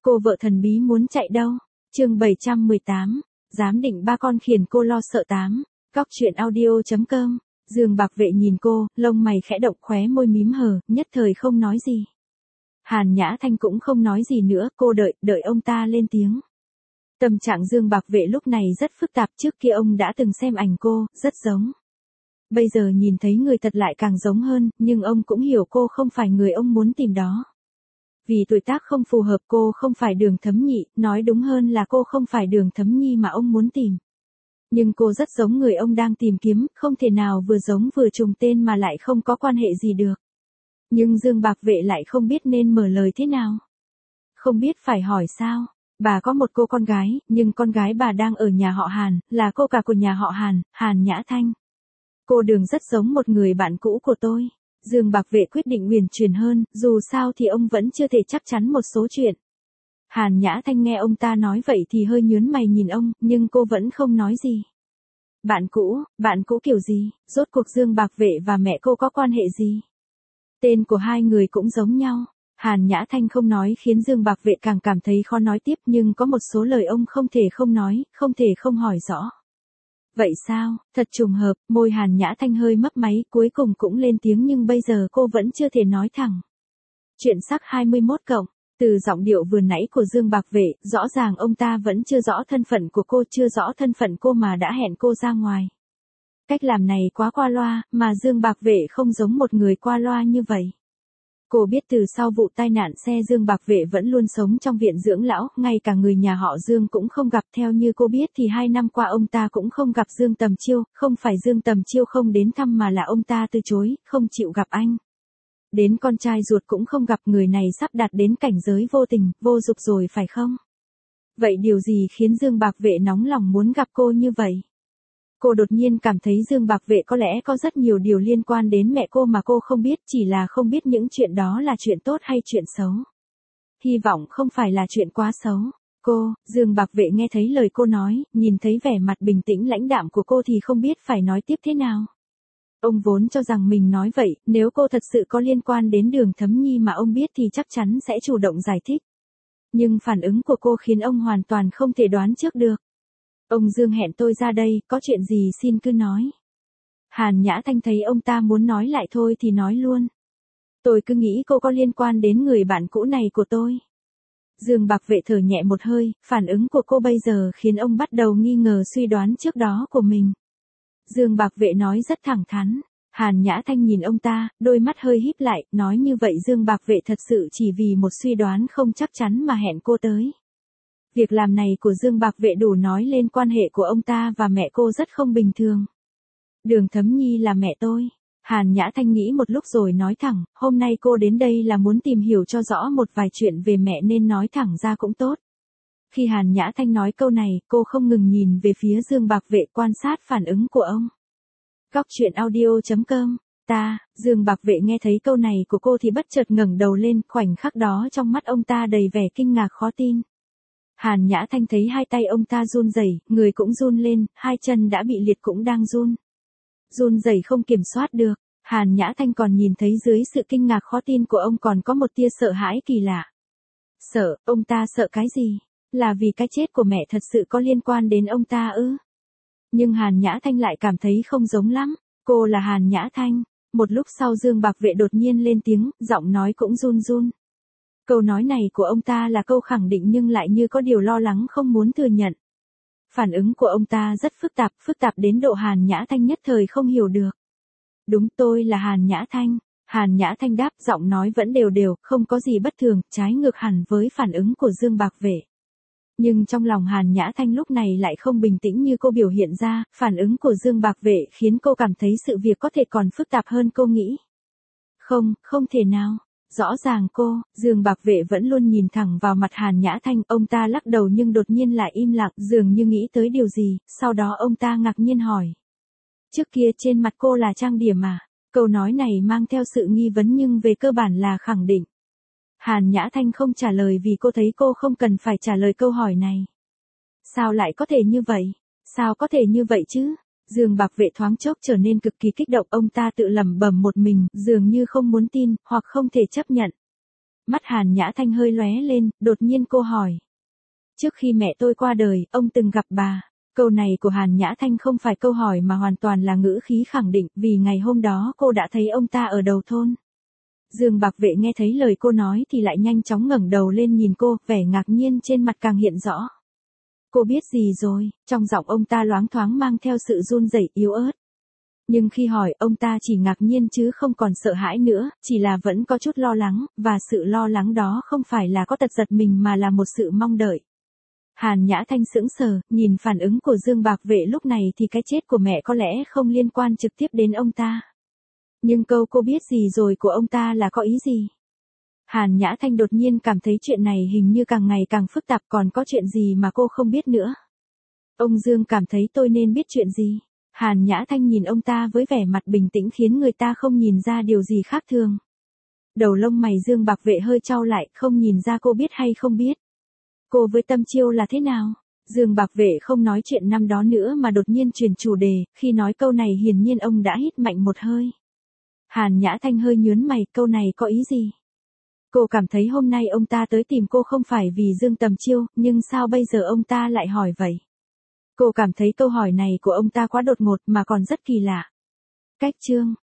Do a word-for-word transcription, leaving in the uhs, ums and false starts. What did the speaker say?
Cô vợ thần bí muốn chạy đâu? Chương bảy trăm mười tám, giám định ba con khiển cô lo sợ tám. Góc truyện audio.com. Dương Bạc Vệ nhìn cô, lông mày khẽ động, khóe môi mím hờ, nhất thời không nói gì. Hàn Nhã Thanh cũng không nói gì nữa, cô đợi, đợi ông ta lên tiếng. Tâm trạng Dương Bạc Vệ lúc này rất phức tạp, trước kia ông đã từng xem ảnh cô, rất giống. Bây giờ nhìn thấy người thật lại càng giống hơn, nhưng ông cũng hiểu cô không phải người ông muốn tìm đó. Vì tuổi tác không phù hợp, cô không phải Đường Thấm Nhị, nói đúng hơn là cô không phải Đường Thấm Nhi mà ông muốn tìm. Nhưng cô rất giống người ông đang tìm kiếm, không thể nào vừa giống vừa trùng tên mà lại không có quan hệ gì được. Nhưng Dương Bạc Vệ lại không biết nên mở lời thế nào. Không biết phải hỏi sao. Bà có một cô con gái, nhưng con gái bà đang ở nhà họ Hàn, là cô cả của nhà họ Hàn, Hàn Nhã Thanh. Cô Đường rất giống một người bạn cũ của tôi. Dương Bạc Vệ quyết định huyền chuyển hơn, dù sao thì ông vẫn chưa thể chắc chắn một số chuyện. Hàn Nhã Thanh nghe ông ta nói vậy thì hơi nhướng mày nhìn ông, nhưng cô vẫn không nói gì. Bạn cũ, bạn cũ kiểu gì, rốt cuộc Dương Bạc Vệ và mẹ cô có quan hệ gì? Tên của hai người cũng giống nhau. Hàn Nhã Thanh không nói khiến Dương Bạc Vệ càng cảm thấy khó nói tiếp, nhưng có một số lời ông không thể không nói, không thể không hỏi rõ. Vậy sao, thật trùng hợp, môi Hàn Nhã Thanh hơi mấp máy, cuối cùng cũng lên tiếng, nhưng bây giờ cô vẫn chưa thể nói thẳng. Chuyện sắc hai mươi mốt cộng, từ giọng điệu vừa nãy của Dương Bạc Vệ, rõ ràng ông ta vẫn chưa rõ thân phận của cô, chưa rõ thân phận cô mà đã hẹn cô ra ngoài. Cách làm này quá qua loa, mà Dương Bạc Vệ không giống một người qua loa như vậy. Cô biết từ sau vụ tai nạn xe Dương Bạc Vệ vẫn luôn sống trong viện dưỡng lão, ngay cả người nhà họ Dương cũng không gặp. Theo như cô biết thì hai năm qua ông ta cũng không gặp Dương Tầm Chiêu, không phải Dương Tầm Chiêu không đến thăm mà là ông ta từ chối, không chịu gặp anh. Đến con trai ruột cũng không gặp, người này sắp đạt đến cảnh giới vô tình, vô dục rồi phải không? Vậy điều gì khiến Dương Bạc Vệ nóng lòng muốn gặp cô như vậy? Cô đột nhiên cảm thấy Dương Bạc Vệ có lẽ có rất nhiều điều liên quan đến mẹ cô mà cô không biết, chỉ là không biết những chuyện đó là chuyện tốt hay chuyện xấu. Hy vọng không phải là chuyện quá xấu. Cô, Dương Bạc Vệ nghe thấy lời cô nói, nhìn thấy vẻ mặt bình tĩnh lãnh đạm của cô thì không biết phải nói tiếp thế nào. Ông vốn cho rằng mình nói vậy, nếu cô thật sự có liên quan đến Đường Thấm Nhi mà ông biết thì chắc chắn sẽ chủ động giải thích. Nhưng phản ứng của cô khiến ông hoàn toàn không thể đoán trước được. Ông Dương hẹn tôi ra đây, có chuyện gì xin cứ nói. Hàn Nhã Thanh thấy ông ta muốn nói lại thôi thì nói luôn. Tôi cứ nghĩ cô có liên quan đến người bạn cũ này của tôi. Dương Bạc Vệ thở nhẹ một hơi, phản ứng của cô bây giờ khiến ông bắt đầu nghi ngờ suy đoán trước đó của mình. Dương Bạc Vệ nói rất thẳng thắn. Hàn Nhã Thanh nhìn ông ta, đôi mắt hơi híp lại, nói như vậy Dương Bạc Vệ thật sự chỉ vì một suy đoán không chắc chắn mà hẹn cô tới. Việc làm này của Dương Bạc Vệ đủ nói lên quan hệ của ông ta và mẹ cô rất không bình thường. Đường Thấm Nhi là mẹ tôi. Hàn Nhã Thanh nghĩ một lúc rồi nói thẳng, hôm nay cô đến đây là muốn tìm hiểu cho rõ một vài chuyện về mẹ nên nói thẳng ra cũng tốt. Khi Hàn Nhã Thanh nói câu này, cô không ngừng nhìn về phía Dương Bạc Vệ quan sát phản ứng của ông. Góc truyện audio.com. Ta, Dương Bạc Vệ nghe thấy câu này của cô thì bất chợt ngẩng đầu lên, khoảnh khắc đó trong mắt ông ta đầy vẻ kinh ngạc khó tin. Hàn Nhã Thanh thấy hai tay ông ta run rẩy, người cũng run lên, hai chân đã bị liệt cũng đang run. Run rẩy không kiểm soát được, Hàn Nhã Thanh còn nhìn thấy dưới sự kinh ngạc khó tin của ông còn có một tia sợ hãi kỳ lạ. Sợ, ông ta sợ cái gì? Là vì cái chết của mẹ thật sự có liên quan đến ông ta ư? Nhưng Hàn Nhã Thanh lại cảm thấy không giống lắm, cô là Hàn Nhã Thanh. Một lúc sau Dương Bạc Vệ đột nhiên lên tiếng, giọng nói cũng run run. Câu nói này của ông ta là câu khẳng định nhưng lại như có điều lo lắng không muốn thừa nhận. Phản ứng của ông ta rất phức tạp, phức tạp đến độ Hàn Nhã Thanh nhất thời không hiểu được. Đúng, tôi là Hàn Nhã Thanh. Hàn Nhã Thanh đáp, giọng nói vẫn đều đều, không có gì bất thường, trái ngược hẳn với phản ứng của Dương Bạc Vệ. Nhưng trong lòng Hàn Nhã Thanh lúc này lại không bình tĩnh như cô biểu hiện ra, phản ứng của Dương Bạc Vệ khiến cô cảm thấy sự việc có thể còn phức tạp hơn cô nghĩ. Không, không thể nào. Rõ ràng cô, Dương Bạc Vệ vẫn luôn nhìn thẳng vào mặt Hàn Nhã Thanh, ông ta lắc đầu nhưng đột nhiên lại im lặng, dường như nghĩ tới điều gì, sau đó ông ta ngạc nhiên hỏi. Trước kia trên mặt cô là trang điểm à? Câu nói này mang theo sự nghi vấn nhưng về cơ bản là khẳng định. Hàn Nhã Thanh không trả lời vì cô thấy cô không cần phải trả lời câu hỏi này. Sao lại có thể như vậy? Sao có thể như vậy chứ? Dương Bạc Vệ thoáng chốc trở nên cực kỳ kích động, ông ta tự lẩm bẩm một mình, dường như không muốn tin, hoặc không thể chấp nhận. Mắt Hàn Nhã Thanh hơi lóe lên, đột nhiên cô hỏi. Trước khi mẹ tôi qua đời, ông từng gặp bà. Câu này của Hàn Nhã Thanh không phải câu hỏi mà hoàn toàn là ngữ khí khẳng định, vì ngày hôm đó cô đã thấy ông ta ở đầu thôn. Dương Bạc Vệ nghe thấy lời cô nói thì lại nhanh chóng ngẩng đầu lên nhìn cô, vẻ ngạc nhiên trên mặt càng hiện rõ. Cô biết gì rồi? Trong giọng ông ta loáng thoáng mang theo sự run rẩy yếu ớt. Nhưng khi hỏi, ông ta chỉ ngạc nhiên chứ không còn sợ hãi nữa, chỉ là vẫn có chút lo lắng, và sự lo lắng đó không phải là có tật giật mình mà là một sự mong đợi. Hàn Nhã Thanh sững sờ, nhìn phản ứng của Dương Bạc Vệ lúc này thì cái chết của mẹ có lẽ không liên quan trực tiếp đến ông ta. Nhưng câu cô biết gì rồi của ông ta là có ý gì? Hàn Nhã Thanh đột nhiên cảm thấy chuyện này hình như càng ngày càng phức tạp, còn có chuyện gì mà cô không biết nữa. Ông Dương cảm thấy tôi nên biết chuyện gì? Hàn Nhã Thanh nhìn ông ta với vẻ mặt bình tĩnh khiến người ta không nhìn ra điều gì khác thường. Đầu lông mày Dương Bạc Vệ hơi chau lại, không nhìn ra cô biết hay không biết. Cô với Tâm Chiêu là thế nào? Dương Bạc Vệ không nói chuyện năm đó nữa mà đột nhiên chuyển chủ đề, khi nói câu này hiển nhiên ông đã hít mạnh một hơi. Hàn Nhã Thanh hơi nhướng mày, câu này có ý gì? Cô cảm thấy hôm nay ông ta tới tìm cô không phải vì Dương Tầm Chiêu, nhưng sao bây giờ ông ta lại hỏi vậy? Cô cảm thấy câu hỏi này của ông ta quá đột ngột mà còn rất kỳ lạ. Cách chương